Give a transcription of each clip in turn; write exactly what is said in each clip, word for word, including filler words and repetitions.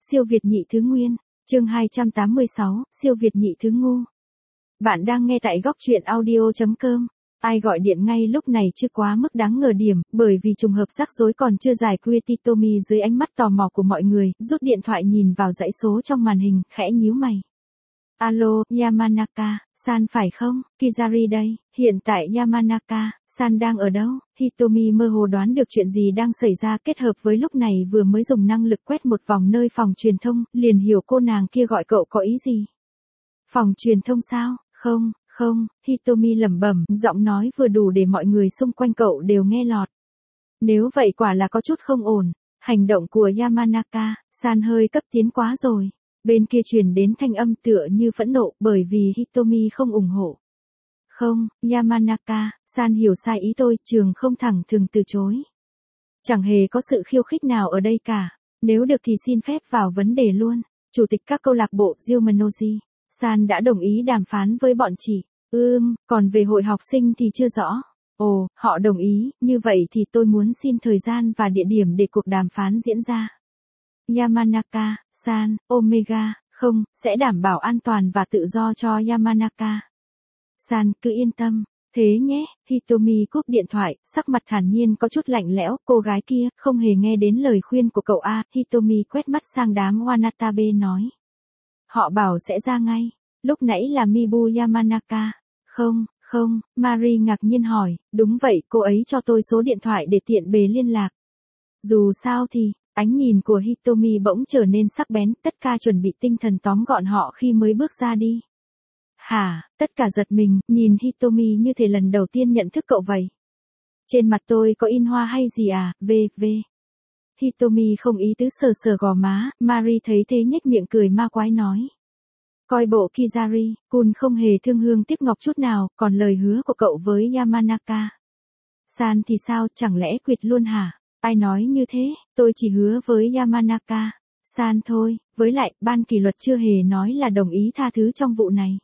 Siêu Việt nhị thứ nguyên, chương hai trăm tám mươi sáu, siêu Việt nhị thứ ngu. Bạn đang nghe tại góc truyện audio.com. Ai gọi điện ngay lúc này chưa quá mức đáng ngờ điểm, bởi vì trùng hợp rắc rối còn chưa giải quyết. Hitomi dưới ánh mắt tò mò của mọi người, rút điện thoại nhìn vào dãy số trong màn hình, khẽ nhíu mày. Alo, Yamanaka-san phải không? Kizari đây, hiện tại Yamanaka-san đang ở đâu? Hitomi mơ hồ đoán được chuyện gì đang xảy ra, kết hợp với lúc này vừa mới dùng năng lực quét một vòng nơi phòng truyền thông, liền hiểu cô nàng kia gọi cậu có ý gì. Phòng truyền thông sao? Không, không, Hitomi lẩm bẩm, giọng nói vừa đủ để mọi người xung quanh cậu đều nghe lọt. Nếu vậy quả là có chút không ổn, hành động của Yamanaka-san hơi cấp tiến quá rồi. Bên kia truyền đến thanh âm tựa như phẫn nộ bởi vì Hitomi không ủng hộ. Không, Yamanaka-san hiểu sai ý tôi, trường không thẳng thừng từ chối. Chẳng hề có sự khiêu khích nào ở đây cả, nếu được thì xin phép vào vấn đề luôn. Chủ tịch các câu lạc bộ Ryumaноji-san đã đồng ý đàm phán với bọn chị. Ừm, còn về hội học sinh thì chưa rõ. Ồ, họ đồng ý, như vậy thì tôi muốn xin thời gian và địa điểm để cuộc đàm phán diễn ra. Yamanaka-san, Omega, không, sẽ đảm bảo an toàn và tự do cho Yamanaka-san, cứ yên tâm. Thế nhé, Hitomi cúp điện thoại, sắc mặt thản nhiên có chút lạnh lẽo, cô gái kia, không hề nghe đến lời khuyên của cậu a. Hitomi quét mắt sang đám Wanatabe nói. Họ bảo sẽ ra ngay, lúc nãy là Mibu Yamanaka. Không, không, Mari ngạc nhiên hỏi, đúng vậy, cô ấy cho tôi số điện thoại để tiện bề liên lạc. Dù sao thì, ánh nhìn của Hitomi bỗng trở nên sắc bén, tất cả chuẩn bị tinh thần tóm gọn họ khi mới bước ra đi. Hả, tất cả giật mình, nhìn Hitomi như thể lần đầu tiên nhận thức cậu vậy. Trên mặt tôi có in hoa hay gì à, v, v. Hitomi không ý tứ sờ sờ gò má, Mari thấy thế nhếch miệng cười ma quái nói. Coi bộ Kizari, Kun không hề thương hương tiếc ngọc chút nào, còn lời hứa của cậu với Yamanaka-san thì sao, chẳng lẽ quỵt luôn hả? Ai nói như thế, tôi chỉ hứa với Yamanaka-san thôi, với lại, ban kỷ luật chưa hề nói là đồng ý tha thứ trong vụ này.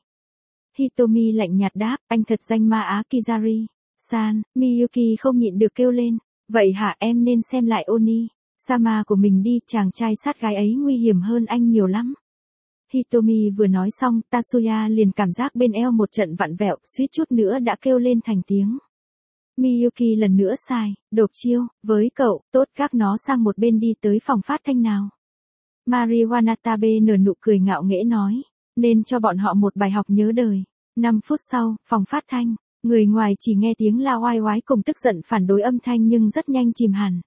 Hitomi lạnh nhạt đáp, anh thật danh ma á Kizari-san, Miyuki không nhịn được kêu lên, vậy hả, em nên xem lại Oni-sama của mình đi, chàng trai sát gái ấy nguy hiểm hơn anh nhiều lắm. Hitomi vừa nói xong, Tatsuya liền cảm giác bên eo một trận vặn vẹo, suýt chút nữa đã kêu lên thành tiếng. Miyuki lần nữa sai, đột chiêu, với cậu, tốt gác nó sang một bên đi tới phòng phát thanh nào. Mari Wanatabe nở nụ cười ngạo nghễ nói, nên cho bọn họ một bài học nhớ đời. năm phút sau, phòng phát thanh, người ngoài chỉ nghe tiếng la oai oái cùng tức giận phản đối âm thanh nhưng rất nhanh chìm hẳn.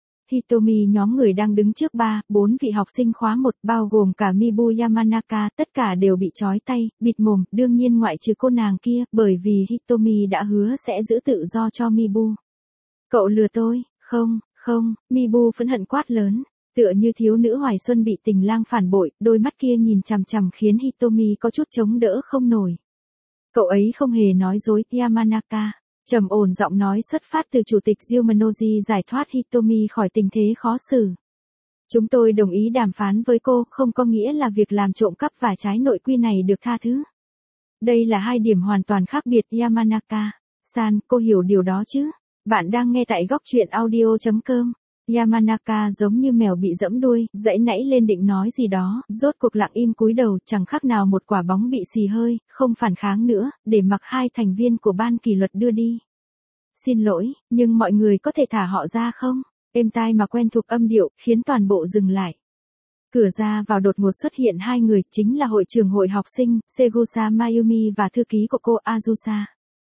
Hitomi nhóm người đang đứng trước ba, bốn vị học sinh khóa một, bao gồm cả Mibu Yamanaka, tất cả đều bị trói tay, bịt mồm, đương nhiên ngoại trừ cô nàng kia, bởi vì Hitomi đã hứa sẽ giữ tự do cho Mibu. Cậu lừa tôi, không, không, Mibu phẫn hận quát lớn, tựa như thiếu nữ hoài xuân bị tình lang phản bội, đôi mắt kia nhìn chằm chằm khiến Hitomi có chút chống đỡ không nổi. Cậu ấy không hề nói dối, Yamanaka. Trầm ổn giọng nói xuất phát từ chủ tịch Ryumanoji giải thoát Hitomi khỏi tình thế khó xử. Chúng tôi đồng ý đàm phán với cô, không có nghĩa là việc làm trộm cắp và trái nội quy này được tha thứ. Đây là hai điểm hoàn toàn khác biệt, Yamanaka-san, cô hiểu điều đó chứ? Bạn đang nghe tại góc truyện audio.com. Yamanaka giống như mèo bị giẫm đuôi, giãy nãy lên định nói gì đó, rốt cuộc lặng im cúi đầu, chẳng khác nào một quả bóng bị xì hơi, không phản kháng nữa, để mặc hai thành viên của ban kỷ luật đưa đi. Xin lỗi, nhưng mọi người có thể thả họ ra không? Êm tai mà quen thuộc âm điệu, khiến toàn bộ dừng lại. Cửa ra vào đột ngột xuất hiện hai người, chính là hội trưởng hội học sinh, Segusa Mayumi và thư ký của cô Azusa.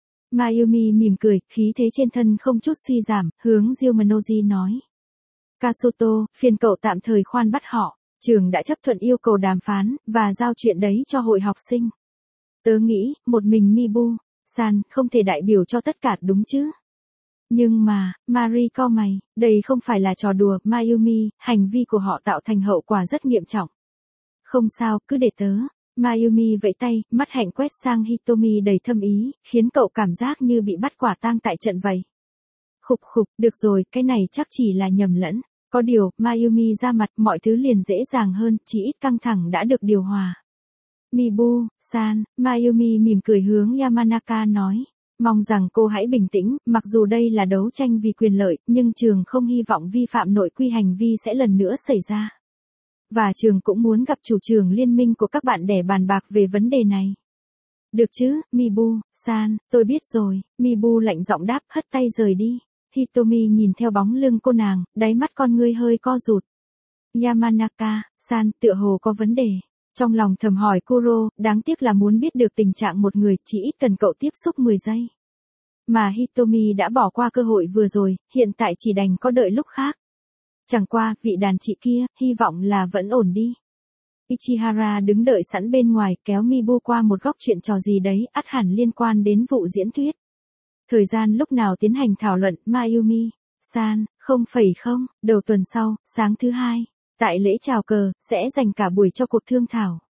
Mayumi mỉm cười, khí thế trên thân không chút suy giảm, hướng Ryumanoji nói. Kasuto, phiền cậu tạm thời khoan bắt họ, trường đã chấp thuận yêu cầu đàm phán, và giao chuyện đấy cho hội học sinh. Tớ nghĩ, một mình Mibu-san không thể đại biểu cho tất cả đúng chứ? Nhưng mà, Mari cau mày, đây không phải là trò đùa, Mayumi, hành vi của họ tạo thành hậu quả rất nghiêm trọng. Không sao, cứ để tớ. Mayumi vẫy tay, mắt hạnh quét sang Hitomi đầy thâm ý, khiến cậu cảm giác như bị bắt quả tang tại trận vậy. Khục khục, được rồi, cái này chắc chỉ là nhầm lẫn. Có điều, Mayumi ra mặt, mọi thứ liền dễ dàng hơn, chỉ ít căng thẳng đã được điều hòa. Mibu-san, Mayumi mỉm cười hướng Yamanaka nói. Mong rằng cô hãy bình tĩnh, mặc dù đây là đấu tranh vì quyền lợi, nhưng trường không hy vọng vi phạm nội quy hành vi sẽ lần nữa xảy ra. Và trường cũng muốn gặp chủ trưởng liên minh của các bạn để bàn bạc về vấn đề này. Được chứ, Mibu-san, tôi biết rồi, Mibu lạnh giọng đáp, hất tay rời đi. Hitomi nhìn theo bóng lưng cô nàng, đáy mắt con ngươi hơi co rụt. Yamanaka-san, tựa hồ có vấn đề. Trong lòng thầm hỏi Kuro, đáng tiếc là muốn biết được tình trạng một người, chỉ ít cần cậu tiếp xúc mười giây. Mà Hitomi đã bỏ qua cơ hội vừa rồi, hiện tại chỉ đành có đợi lúc khác. Chẳng qua, vị đàn chị kia, hy vọng là vẫn ổn đi. Ichihara đứng đợi sẵn bên ngoài, kéo Mibu qua một góc chuyện trò gì đấy, ắt hẳn liên quan đến vụ diễn thuyết. Thời gian lúc nào tiến hành thảo luận, Mayumi-san, không phẩy không, đầu tuần sau, sáng thứ hai, tại lễ chào cờ, sẽ dành cả buổi cho cuộc thương thảo.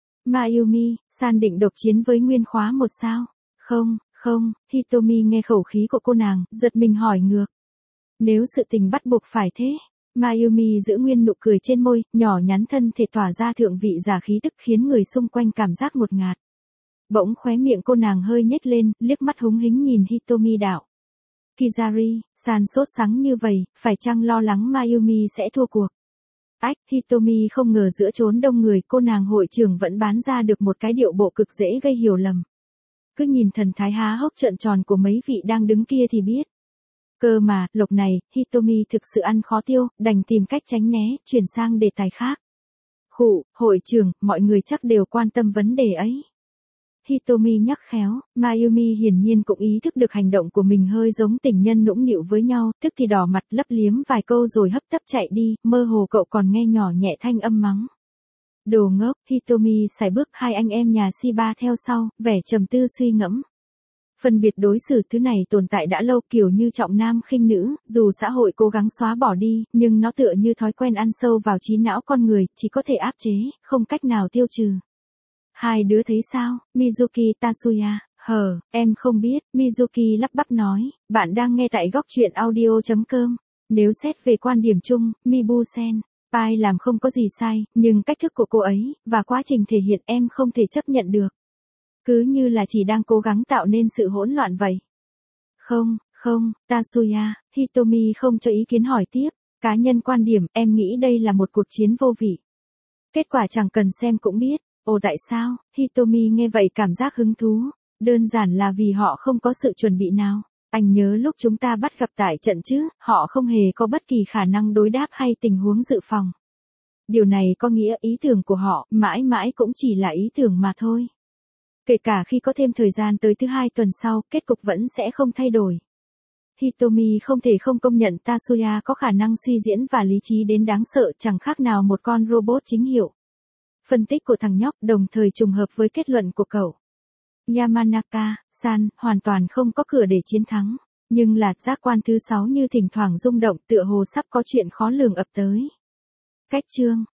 Mayumi-san định độc chiến với nguyên khóa một sao? Không, không, Hitomi nghe khẩu khí của cô nàng, giật mình hỏi ngược. Nếu sự tình bắt buộc phải thế. Mayumi giữ nguyên nụ cười trên môi, nhỏ nhắn thân thể tỏa ra thượng vị giả khí tức khiến người xung quanh cảm giác ngột ngạt. Bỗng khóe miệng cô nàng hơi nhếch lên, liếc mắt húng hính nhìn Hitomi đạo. Kizari-san sốt sắng như vậy, phải chăng lo lắng Mayumi sẽ thua cuộc? Ách, Hitomi không ngờ giữa chốn đông người cô nàng hội trưởng vẫn bán ra được một cái điệu bộ cực dễ gây hiểu lầm. Cứ nhìn thần thái há hốc trợn tròn của mấy vị đang đứng kia thì biết. Cơ mà, lộc này, Hitomi thực sự ăn khó tiêu, đành tìm cách tránh né, chuyển sang đề tài khác. Khụ, hội trưởng, mọi người chắc đều quan tâm vấn đề ấy. Hitomi nhắc khéo, Mayumi hiển nhiên cũng ý thức được hành động của mình hơi giống tình nhân nũng nịu với nhau, tức thì đỏ mặt lấp liếm vài câu rồi hấp tấp chạy đi, mơ hồ cậu còn nghe nhỏ nhẹ thanh âm mắng. Đồ ngốc, Hitomi sải bước hai anh em nhà Shiba theo sau, vẻ trầm tư suy ngẫm. Phân biệt đối xử thứ này tồn tại đã lâu kiểu như trọng nam khinh nữ, dù xã hội cố gắng xóa bỏ đi, nhưng nó tựa như thói quen ăn sâu vào trí não con người, chỉ có thể áp chế, không cách nào tiêu trừ. Hai đứa thấy sao, Mizuki Tatsuya, hờ, em không biết, Mizuki lắp bắp nói, bạn đang nghe tại góc truyện audio chấm com. Nếu xét về quan điểm chung, Mibu-sen, Pai làm không có gì sai, nhưng cách thức của cô ấy, và quá trình thể hiện em không thể chấp nhận được. Cứ như là chỉ đang cố gắng tạo nên sự hỗn loạn vậy. Không, không, Tatsuya, Hitomi không cho ý kiến hỏi tiếp, cá nhân quan điểm, em nghĩ đây là một cuộc chiến vô vị. Kết quả chẳng cần xem cũng biết. Ồ tại sao, Hitomi nghe vậy cảm giác hứng thú, đơn giản là vì họ không có sự chuẩn bị nào. Anh nhớ lúc chúng ta bắt gặp tại trận chứ, họ không hề có bất kỳ khả năng đối đáp hay tình huống dự phòng. Điều này có nghĩa ý tưởng của họ mãi mãi cũng chỉ là ý tưởng mà thôi. Kể cả khi có thêm thời gian tới thứ hai tuần sau, kết cục vẫn sẽ không thay đổi. Hitomi không thể không công nhận Tatsuya có khả năng suy diễn và lý trí đến đáng sợ, chẳng khác nào một con robot chính hiệu. Phân tích của thằng nhóc đồng thời trùng hợp với kết luận của cậu. Yamanaka-san hoàn toàn không có cửa để chiến thắng, nhưng là giác quan thứ sáu như thỉnh thoảng rung động tựa hồ sắp có chuyện khó lường ập tới. Cách chương